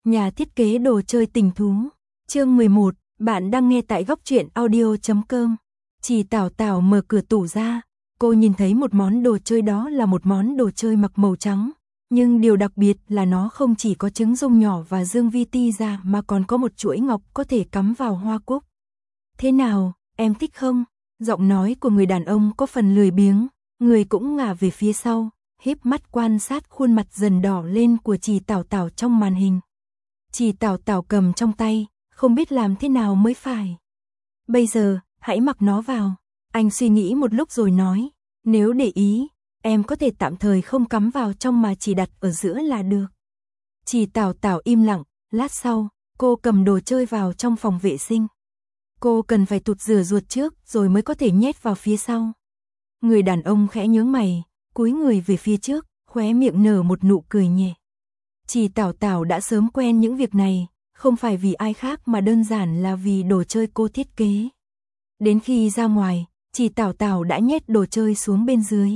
Nhà thiết kế đồ chơi tình thú. Chương 11, bạn đang nghe tại góc truyện audio.com. Chỉ Tảo Tảo mở cửa tủ ra, cô nhìn thấy một món đồ chơi, đó là một món đồ chơi mặc màu trắng. Nhưng điều đặc biệt là nó không chỉ có trứng dung nhỏ và dương vi ti ra mà còn có một chuỗi ngọc có thể cắm vào hoa cúc. Thế nào, em thích không? Giọng nói của người đàn ông có phần lười biếng, người cũng ngả về phía sau, híp mắt quan sát khuôn mặt dần đỏ lên của Chỉ Tảo Tảo trong màn hình. Chỉ Tảo Tảo cầm trong tay, không biết làm thế nào mới phải. Bây giờ, hãy mặc nó vào. Anh suy nghĩ một lúc rồi nói, nếu để ý, em có thể tạm thời không cắm vào trong mà chỉ đặt ở giữa là được. Chỉ Tảo Tảo im lặng, lát sau, cô cầm đồ chơi vào trong phòng vệ sinh. Cô cần phải tụt rửa ruột trước rồi mới có thể nhét vào phía sau. Người đàn ông khẽ nhướng mày, cúi người về phía trước, khóe miệng nở một nụ cười nhẹ. Chỉ Tảo Tảo đã sớm quen những việc này, không phải vì ai khác mà đơn giản là vì đồ chơi cô thiết kế. Đến khi ra ngoài, Chỉ Tảo Tảo đã nhét đồ chơi xuống bên dưới.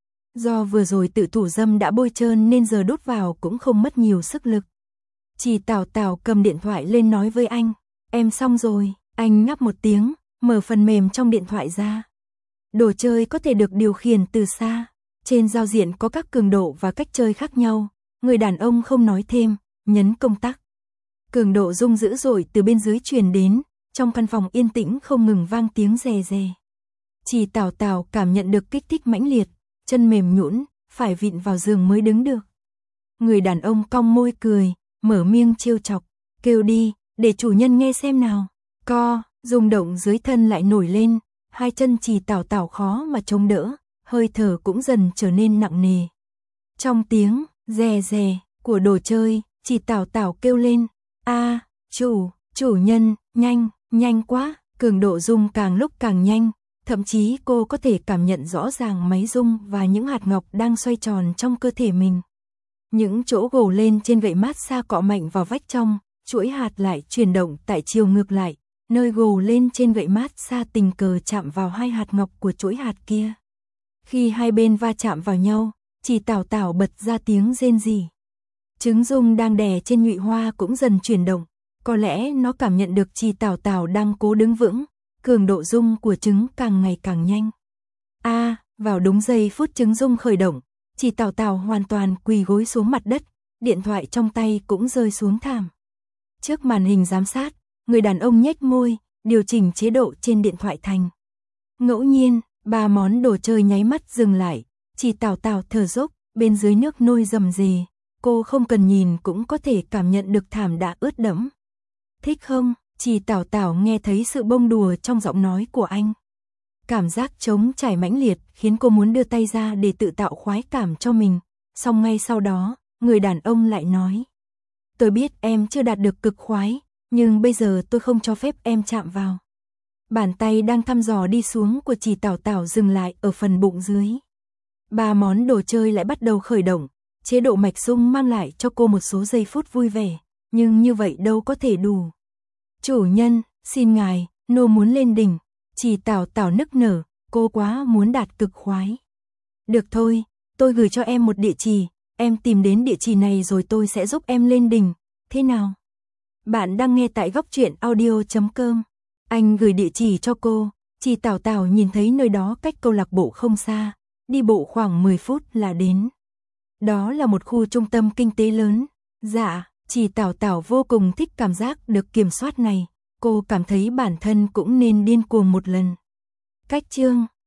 Do vừa rồi tự thủ dâm đã bôi trơn nên giờ đút vào cũng không mất nhiều sức lực. Chỉ Tảo Tảo cầm điện thoại lên nói với anh, em xong rồi. Anh ngáp một tiếng, mở phần mềm trong điện thoại ra. Đồ chơi có thể được điều khiển từ xa. Trên giao diện có các cường độ và cách chơi khác nhau. Người đàn ông không nói thêm, nhấn công tắc. Cường độ rung dữ dội từ bên dưới truyền đến, trong căn phòng yên tĩnh không ngừng vang tiếng rè rè. Chỉ Tảo Tảo cảm nhận được kích thích mãnh liệt, chân mềm nhũn, phải vịn vào giường mới đứng được. Người đàn ông cong môi cười, mở miệng trêu chọc, kêu đi, để chủ nhân nghe xem nào. Co, rung động dưới thân lại nổi lên, hai chân Chỉ Tảo Tảo khó mà chống đỡ, hơi thở cũng dần trở nên nặng nề. Trong tiếng rè rè của đồ chơi, Chỉ Tảo Tảo kêu lên, a, chủ nhân, nhanh quá. Cường độ rung càng lúc càng nhanh, thậm chí cô có thể cảm nhận rõ ràng máy rung và những hạt ngọc đang xoay tròn trong cơ thể mình. Những chỗ gồ lên trên gậy mát xa cọ mạnh vào vách trong, chuỗi hạt lại chuyển động tại chiều ngược lại, nơi gồ lên trên gậy mát xa tình cờ chạm vào hai hạt ngọc của chuỗi hạt kia. Khi hai bên va chạm vào nhau, Chỉ Tảo Tảo bật ra tiếng rên rỉ. Trứng dung đang đè trên nhụy hoa cũng dần chuyển động, có lẽ nó cảm nhận được Chỉ Tảo Tảo đang cố đứng vững, cường độ rung của trứng càng ngày càng nhanh. Vào đúng giây phút trứng dung khởi động, Chỉ Tảo Tảo hoàn toàn quỳ gối xuống mặt đất, điện thoại trong tay cũng rơi xuống thảm. Trước màn hình giám sát, người đàn ông nhếch môi, điều chỉnh chế độ trên điện thoại thành. Ngẫu nhiên, 3 món đồ chơi nháy mắt dừng lại, Chỉ Tảo Tảo thở dốc, bên dưới nước nôi rầm rề, cô không cần nhìn cũng có thể cảm nhận được thảm đã ướt đẫm. Thích không? Chỉ Tảo Tảo nghe thấy sự bông đùa trong giọng nói của anh. Cảm giác trống trải mãnh liệt khiến cô muốn đưa tay ra để tự tạo khoái cảm cho mình, song ngay sau đó, người đàn ông lại nói. Tôi biết em chưa đạt được cực khoái, nhưng bây giờ tôi không cho phép em chạm vào. Bàn tay đang thăm dò đi xuống của Chỉ Tảo Tảo dừng lại ở phần bụng dưới. 3 món đồ chơi lại bắt đầu khởi động, chế độ mạch rung mang lại cho cô một số giây phút vui vẻ, nhưng như vậy đâu có thể đủ. Chủ nhân, xin ngài, nô muốn lên đỉnh. Chỉ Tảo Tảo nức nở, cô quá muốn đạt cực khoái. Được thôi, tôi gửi cho em một địa chỉ, em tìm đến địa chỉ này rồi tôi sẽ giúp em lên đỉnh, thế nào? Bạn đang nghe tại góc truyện audio.com. Anh gửi địa chỉ cho cô, Chỉ Tảo Tảo nhìn thấy nơi đó cách câu lạc bộ không xa, đi bộ khoảng 10 phút là đến. Đó là một khu trung tâm kinh tế lớn. Dạ, Chỉ Tảo Tảo vô cùng thích cảm giác được kiểm soát này, cô cảm thấy bản thân cũng nên điên cuồng một lần. Cách chương